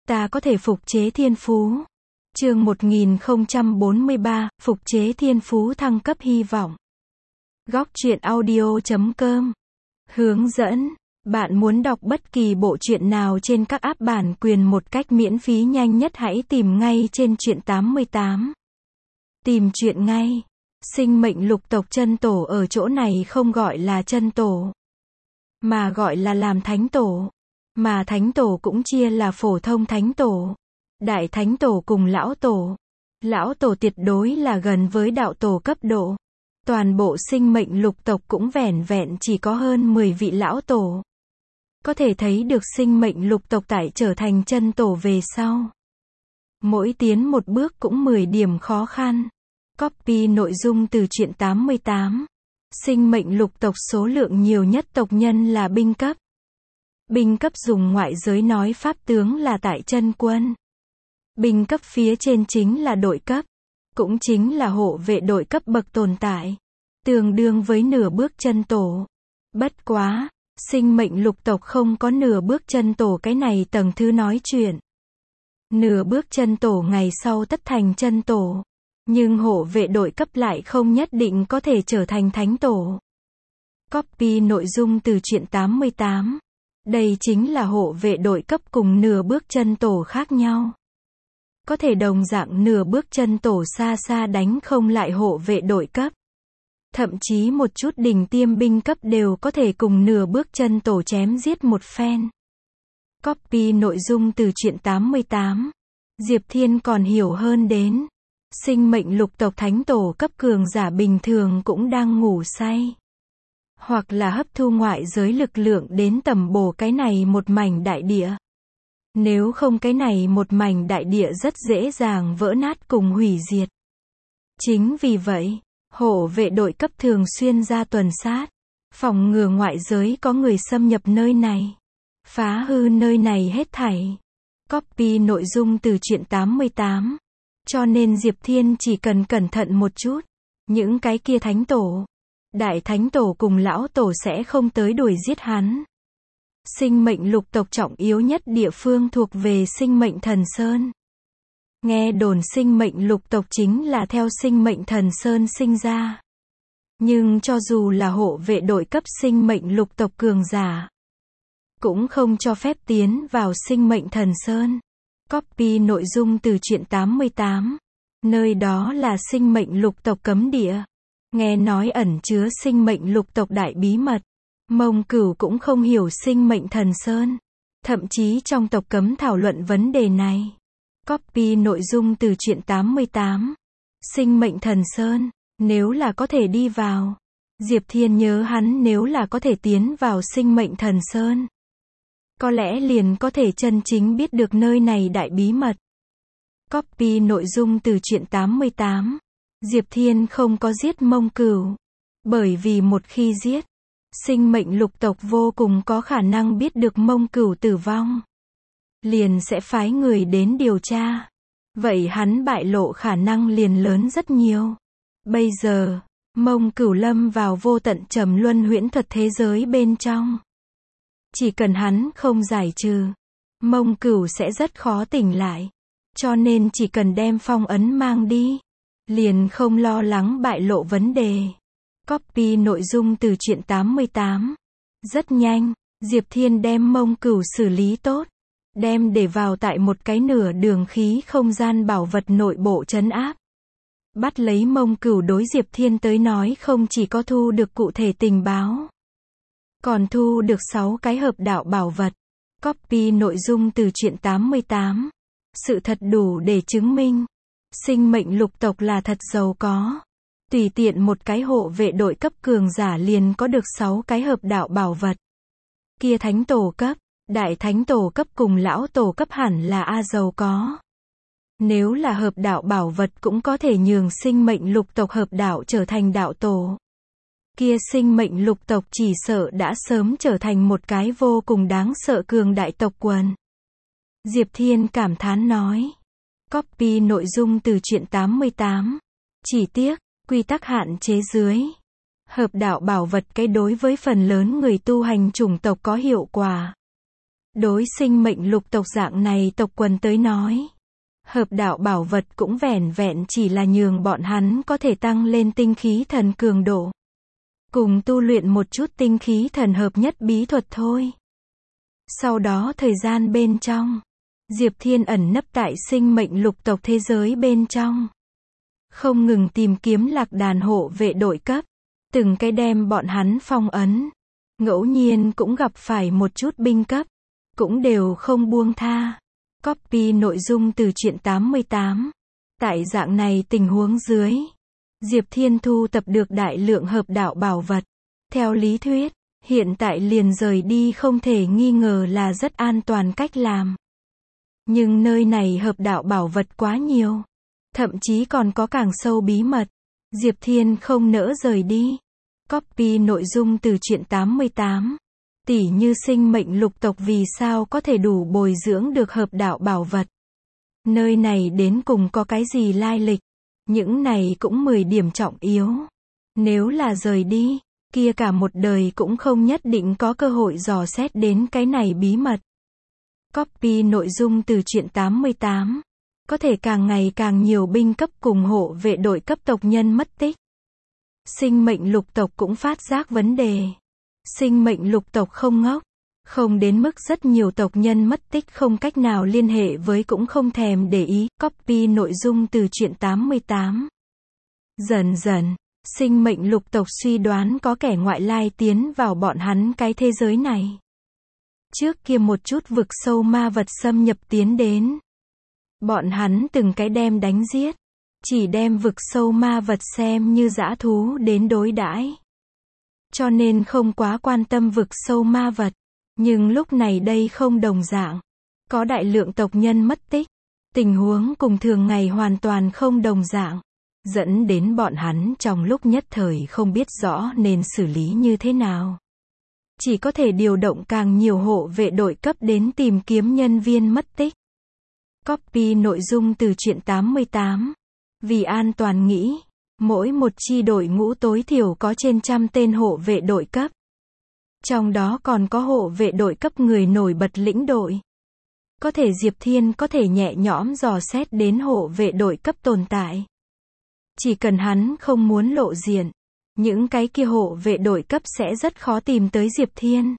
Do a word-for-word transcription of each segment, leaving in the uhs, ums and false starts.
ta có thể phục chế thiên phú. Chương một nghìn không trăm bốn mươi ba, phục chế thiên phú thăng cấp hy vọng. Góc truyện audio chấm com. Hướng dẫn. Bạn muốn đọc bất kỳ bộ truyện nào trên các app bản quyền một cách miễn phí nhanh nhất, hãy tìm ngay trên truyện tám mươi tám. Tìm truyện ngay. Sinh mệnh lục tộc chân tổ ở chỗ này không gọi là chân tổ, mà gọi là làm thánh tổ. Mà thánh tổ cũng chia là phổ thông thánh tổ, đại thánh tổ cùng lão tổ. Lão tổ tuyệt đối là gần với đạo tổ cấp độ. Toàn bộ sinh mệnh lục tộc cũng vẻn vẹn chỉ có hơn mười vị lão tổ. Có thể thấy được sinh mệnh lục tộc tại trở thành chân tổ về sau, mỗi tiến một bước cũng mười điểm khó khăn. Copy nội dung từ truyện tám mươi tám. Sinh mệnh lục tộc số lượng nhiều nhất tộc nhân là binh cấp. Binh cấp dùng ngoại giới nói pháp tướng là tại chân quân. Binh cấp phía trên chính là đội cấp, cũng chính là hộ vệ đội cấp bậc tồn tại, tương đương với nửa bước chân tổ. Bất quá, sinh mệnh lục tộc không có nửa bước chân tổ cái này tầng thứ nói chuyện. Nửa bước chân tổ ngày sau tất thành chân tổ, nhưng hộ vệ đội cấp lại không nhất định có thể trở thành thánh tổ. Copy nội dung từ truyện tám mươi tám. Đây chính là hộ vệ đội cấp cùng nửa bước chân tổ khác nhau. Có thể đồng dạng nửa bước chân tổ xa xa đánh không lại hộ vệ đội cấp. Thậm chí một chút đỉnh tiêm binh cấp đều có thể cùng nửa bước chân tổ chém giết một phen. Copy nội dung từ truyện tám mươi tám. Diệp Thiên còn hiểu hơn đến. Sinh mệnh lục tộc thánh tổ cấp cường giả bình thường cũng đang ngủ say, hoặc là hấp thu ngoại giới lực lượng đến tầm bổ cái này một mảnh đại địa. Nếu không cái này một mảnh đại địa rất dễ dàng vỡ nát cùng hủy diệt. Chính vì vậy, hộ vệ đội cấp thường xuyên ra tuần sát, phòng ngừa ngoại giới có người xâm nhập nơi này, phá hư nơi này hết thảy. Copy nội dung từ truyện tám mươi tám. Cho nên Diệp Thiên chỉ cần cẩn thận một chút, những cái kia thánh tổ, đại thánh tổ cùng lão tổ sẽ không tới đuổi giết hắn. Sinh mệnh lục tộc trọng yếu nhất địa phương thuộc về sinh mệnh thần sơn. Nghe đồn sinh mệnh lục tộc chính là theo sinh mệnh thần sơn sinh ra. Nhưng cho dù là hộ vệ đội cấp sinh mệnh lục tộc cường giả, cũng không cho phép tiến vào sinh mệnh thần sơn. Copy nội dung từ truyện tám mươi tám. Nơi đó là sinh mệnh lục tộc cấm địa. Nghe nói ẩn chứa sinh mệnh lục tộc đại bí mật. Mông Cửu cũng không hiểu sinh mệnh thần sơn. Thậm chí trong tộc cấm thảo luận vấn đề này. Copy nội dung từ truyện tám mươi tám. Sinh mệnh thần sơn, nếu là có thể đi vào. Diệp Thiên nhớ hắn nếu là có thể tiến vào sinh mệnh thần sơn, có lẽ liền có thể chân chính biết được nơi này đại bí mật. Copy nội dung từ truyện tám mươi tám. Diệp Thiên không có giết Mông Cửu, bởi vì một khi giết, sinh mệnh lục tộc vô cùng có khả năng biết được Mông Cửu tử vong, liền sẽ phái người đến điều tra. Vậy hắn bại lộ khả năng liền lớn rất nhiều. Bây giờ, Mông Cửu lâm vào vô tận trầm luân huyễn thuật thế giới bên trong. Chỉ cần hắn không giải trừ, Mông Cửu sẽ rất khó tỉnh lại. Cho nên chỉ cần đem phong ấn mang đi, liền không lo lắng bại lộ vấn đề. Copy nội dung từ truyện tám mươi tám. Rất nhanh, Diệp Thiên đem Mông Cửu xử lý tốt, đem để vào tại một cái nửa đường khí không gian bảo vật nội bộ trấn áp. Bắt lấy Mông Cửu đối Diệp Thiên tới nói không chỉ có thu được cụ thể tình báo, còn thu được sáu cái hợp đạo bảo vật. Copy nội dung từ truyện tám mươi tám. Sự thật đủ để chứng minh, sinh mệnh lục tộc là thật giàu có. Tùy tiện một cái hộ vệ đội cấp cường giả liền có được sáu cái hợp đạo bảo vật. Kia thánh tổ cấp, đại thánh tổ cấp cùng lão tổ cấp hẳn là a giàu có. Nếu là hợp đạo bảo vật cũng có thể nhường sinh mệnh lục tộc hợp đạo trở thành đạo tổ. Kia sinh mệnh lục tộc chỉ sợ đã sớm trở thành một cái vô cùng đáng sợ cường đại tộc quần. Diệp Thiên cảm thán nói. Copy nội dung từ truyện tám mươi tám. Chỉ tiếc, quy tắc hạn chế dưới. Hợp đạo bảo vật cái đối với phần lớn người tu hành chủng tộc có hiệu quả. Đối sinh mệnh lục tộc dạng này tộc quần tới nói, hợp đạo bảo vật cũng vẻn vẹn chỉ là nhường bọn hắn có thể tăng lên tinh khí thần cường độ, cùng tu luyện một chút tinh khí thần hợp nhất bí thuật thôi. Sau đó thời gian bên trong, Diệp Thiên ẩn nấp tại sinh mệnh lục tộc thế giới bên trong, không ngừng tìm kiếm lạc đàn hộ vệ đội cấp, từng cái đem bọn hắn phong ấn, ngẫu nhiên cũng gặp phải một chút binh cấp, cũng đều không buông tha. Copy nội dung từ truyện tám mươi tám. Tại dạng này tình huống dưới, Diệp Thiên thu tập được đại lượng hợp đạo bảo vật. Theo lý thuyết, hiện tại liền rời đi không thể nghi ngờ là rất an toàn cách làm. Nhưng nơi này hợp đạo bảo vật quá nhiều, thậm chí còn có càng sâu bí mật. Diệp Thiên không nỡ rời đi. Copy nội dung từ truyện tám mươi tám. Tỉ như sinh mệnh lục tộc vì sao có thể đủ bồi dưỡng được hợp đạo bảo vật. Nơi này đến cùng có cái gì lai lịch. Những này cũng mười điểm trọng yếu. Nếu là rời đi, kia cả một đời cũng không nhất định có cơ hội dò xét đến cái này bí mật. Copy nội dung từ truyện tám mươi tám. Có thể càng ngày càng nhiều binh cấp cùng hộ vệ đội cấp tộc nhân mất tích. Sinh mệnh lục tộc cũng phát giác vấn đề. Sinh mệnh lục tộc không ngốc, không đến mức rất nhiều tộc nhân mất tích không cách nào liên hệ với cũng không thèm để ý. Copy nội dung từ truyện tám mươi tám. Dần dần, sinh mệnh lục tộc suy đoán có kẻ ngoại lai tiến vào bọn hắn cái thế giới này. Trước kia một chút vực sâu ma vật xâm nhập tiến đến, bọn hắn từng cái đem đánh giết, chỉ đem vực sâu ma vật xem như dã thú đến đối đãi. Cho nên không quá quan tâm vực sâu ma vật. Nhưng lúc này đây không đồng dạng. Có đại lượng tộc nhân mất tích. Tình huống cùng thường ngày hoàn toàn không đồng dạng. Dẫn đến bọn hắn trong lúc nhất thời không biết rõ nên xử lý như thế nào. Chỉ có thể điều động càng nhiều hộ vệ đội cấp đến tìm kiếm nhân viên mất tích. Copy nội dung từ truyện tám mươi tám. Vì an toàn nghĩ, mỗi một chi đội ngũ tối thiểu có trên trăm tên hộ vệ đội cấp. Trong đó còn có hộ vệ đội cấp người nổi bật lĩnh đội. Có thể Diệp Thiên có thể nhẹ nhõm dò xét đến hộ vệ đội cấp tồn tại. Chỉ cần hắn không muốn lộ diện, những cái kia hộ vệ đội cấp sẽ rất khó tìm tới Diệp Thiên.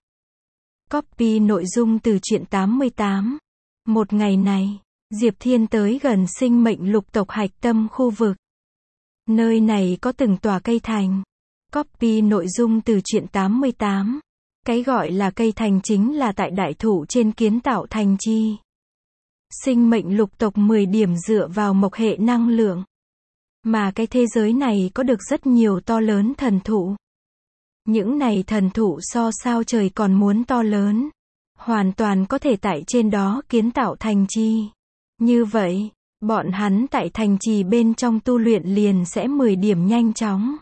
Copy nội dung từ truyện tám mươi tám. Một ngày này, Diệp Thiên tới gần sinh mệnh lục tộc hạch tâm khu vực. Nơi này có từng tòa cây thành. Copy nội dung từ truyện tám mươi tám. Cái gọi là cây thành chính là tại đại thụ trên kiến tạo thành chi. Sinh mệnh lục tộc mười điểm dựa vào mộc hệ năng lượng. Mà cái thế giới này có được rất nhiều to lớn thần thụ. Những này thần thụ so sao trời còn muốn to lớn. Hoàn toàn có thể tại trên đó kiến tạo thành chi. Như vậy, bọn hắn tại thành trì bên trong tu luyện liền sẽ mười điểm nhanh chóng.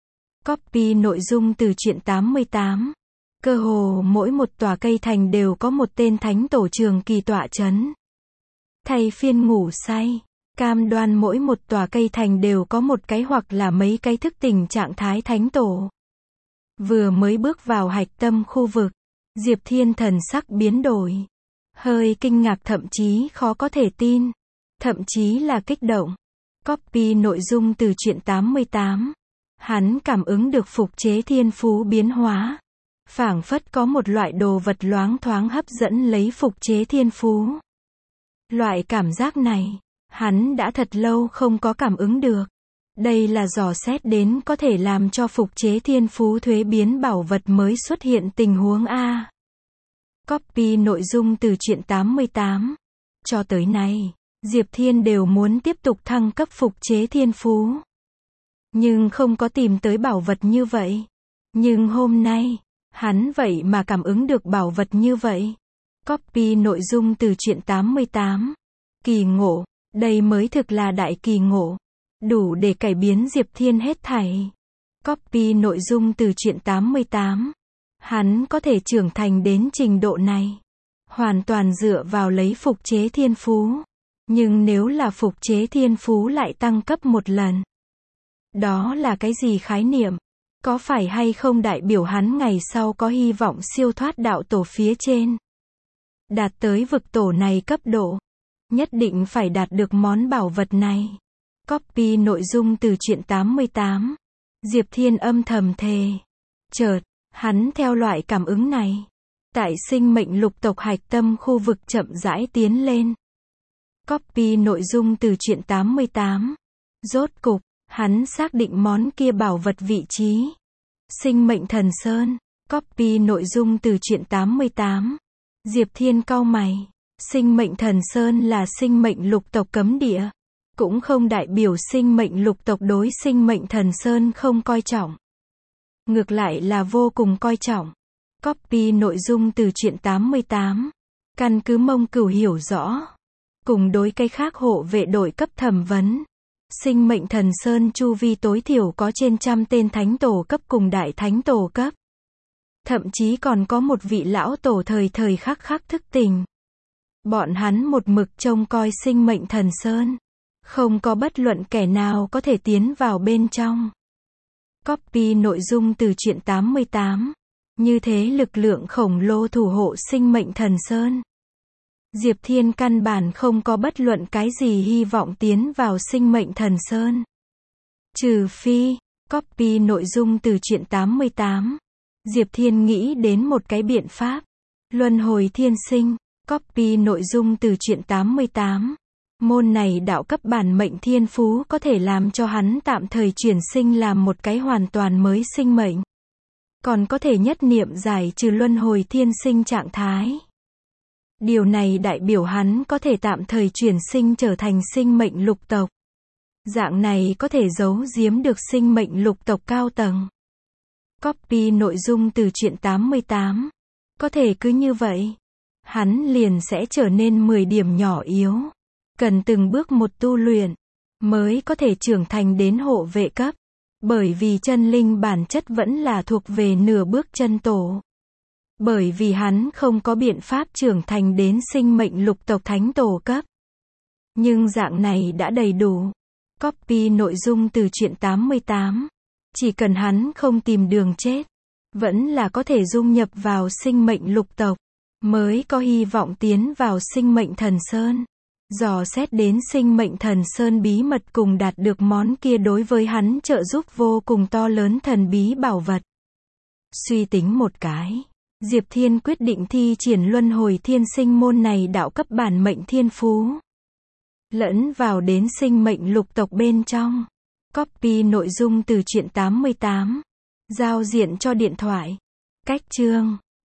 Copy nội dung từ truyện tám mươi tám. Cơ hồ mỗi một tòa cây thành đều có một tên thánh tổ trường kỳ tọa chấn. Thay phiên ngủ say, cam đoan mỗi một tòa cây thành đều có một cái hoặc là mấy cái thức tỉnh trạng thái thánh tổ. Vừa mới bước vào hạch tâm khu vực, Diệp Thiên thần sắc biến đổi. Hơi kinh ngạc thậm chí khó có thể tin. Thậm chí là kích động. Copy nội dung từ truyện tám mươi tám. Hắn cảm ứng được phục chế thiên phú biến hóa. Phảng phất có một loại đồ vật loáng thoáng hấp dẫn lấy phục chế thiên phú. Loại cảm giác này, hắn đã thật lâu không có cảm ứng được. Đây là dò xét đến có thể làm cho phục chế thiên phú thuế biến bảo vật mới xuất hiện tình huống A. Copy nội dung từ truyện tám mươi tám. Cho tới nay, Diệp Thiên đều muốn tiếp tục thăng cấp phục chế thiên phú. Nhưng không có tìm tới bảo vật như vậy. Nhưng hôm nay, hắn vậy mà cảm ứng được bảo vật như vậy. Copy nội dung từ truyện tám mươi tám. Kỳ ngộ, đây mới thực là đại kỳ ngộ. Đủ để cải biến Diệp Thiên hết thảy. Copy nội dung từ truyện tám mươi tám. Hắn có thể trưởng thành đến trình độ này. Hoàn toàn dựa vào lấy phục chế thiên phú. Nhưng nếu là phục chế thiên phú lại tăng cấp một lần. Đó là cái gì khái niệm? Có phải hay không đại biểu hắn ngày sau có hy vọng siêu thoát đạo tổ phía trên? Đạt tới vực tổ này cấp độ, nhất định phải đạt được món bảo vật này. Copy nội dung từ truyện tám mươi tám. Diệp Thiên âm thầm thề. Chợt, hắn theo loại cảm ứng này, tại sinh mệnh lục tộc hạch tâm khu vực chậm rãi tiến lên. Copy nội dung từ truyện tám mươi tám. Rốt cục, hắn xác định món kia bảo vật vị trí. Sinh mệnh thần sơn. Copy nội dung từ truyện tám mươi tám. Diệp Thiên cau mày. Sinh mệnh thần sơn là sinh mệnh lục tộc cấm địa. Cũng không đại biểu sinh mệnh lục tộc đối sinh mệnh thần sơn không coi trọng. Ngược lại là vô cùng coi trọng. Copy nội dung từ truyện tám mươi tám. Căn cứ Mông Cửu hiểu rõ. Cùng đối cái khác hộ vệ đội cấp thẩm vấn. Sinh mệnh thần sơn chu vi tối thiểu có trên trăm tên thánh tổ cấp cùng đại thánh tổ cấp. Thậm chí còn có một vị lão tổ thời thời khắc khắc thức tỉnh. Bọn hắn một mực trông coi sinh mệnh thần sơn. Không có bất luận kẻ nào có thể tiến vào bên trong. Copy nội dung từ truyện tám mươi tám. Như thế lực lượng khổng lồ thủ hộ sinh mệnh thần sơn. Diệp Thiên căn bản không có bất luận cái gì hy vọng tiến vào sinh mệnh thần sơn. Trừ phi, copy nội dung từ truyện tám mươi tám. Diệp Thiên nghĩ đến một cái biện pháp. Luân hồi thiên sinh. Copy nội dung từ truyện tám mươi tám. Môn này đạo cấp bản mệnh thiên phú có thể làm cho hắn tạm thời chuyển sinh làm một cái hoàn toàn mới sinh mệnh. Còn có thể nhất niệm giải trừ luân hồi thiên sinh trạng thái. Điều này đại biểu hắn có thể tạm thời chuyển sinh trở thành sinh mệnh lục tộc. Dạng này có thể giấu giếm được sinh mệnh lục tộc cao tầng. Copy nội dung từ truyện tám mươi tám. Có thể cứ như vậy, hắn liền sẽ trở nên mười điểm nhỏ yếu. Cần từng bước một tu luyện, mới có thể trưởng thành đến hộ vệ cấp. Bởi vì chân linh bản chất vẫn là thuộc về nửa bước chân tổ. Bởi vì hắn không có biện pháp trưởng thành đến sinh mệnh lục tộc thánh tổ cấp. Nhưng dạng này đã đầy đủ. Copy nội dung từ truyện tám mươi tám. Chỉ cần hắn không tìm đường chết, vẫn là có thể dung nhập vào sinh mệnh lục tộc, mới có hy vọng tiến vào sinh mệnh thần sơn. Dò xét đến sinh mệnh thần sơn bí mật cùng đạt được món kia đối với hắn trợ giúp vô cùng to lớn thần bí bảo vật. Suy tính một cái, Diệp Thiên quyết định thi triển luân hồi thiên sinh môn này đạo cấp bản mệnh thiên phú. Lẫn vào đến sinh mệnh lục tộc bên trong. Copy nội dung từ truyện tám mươi tám. Giao diện cho điện thoại. Cách chương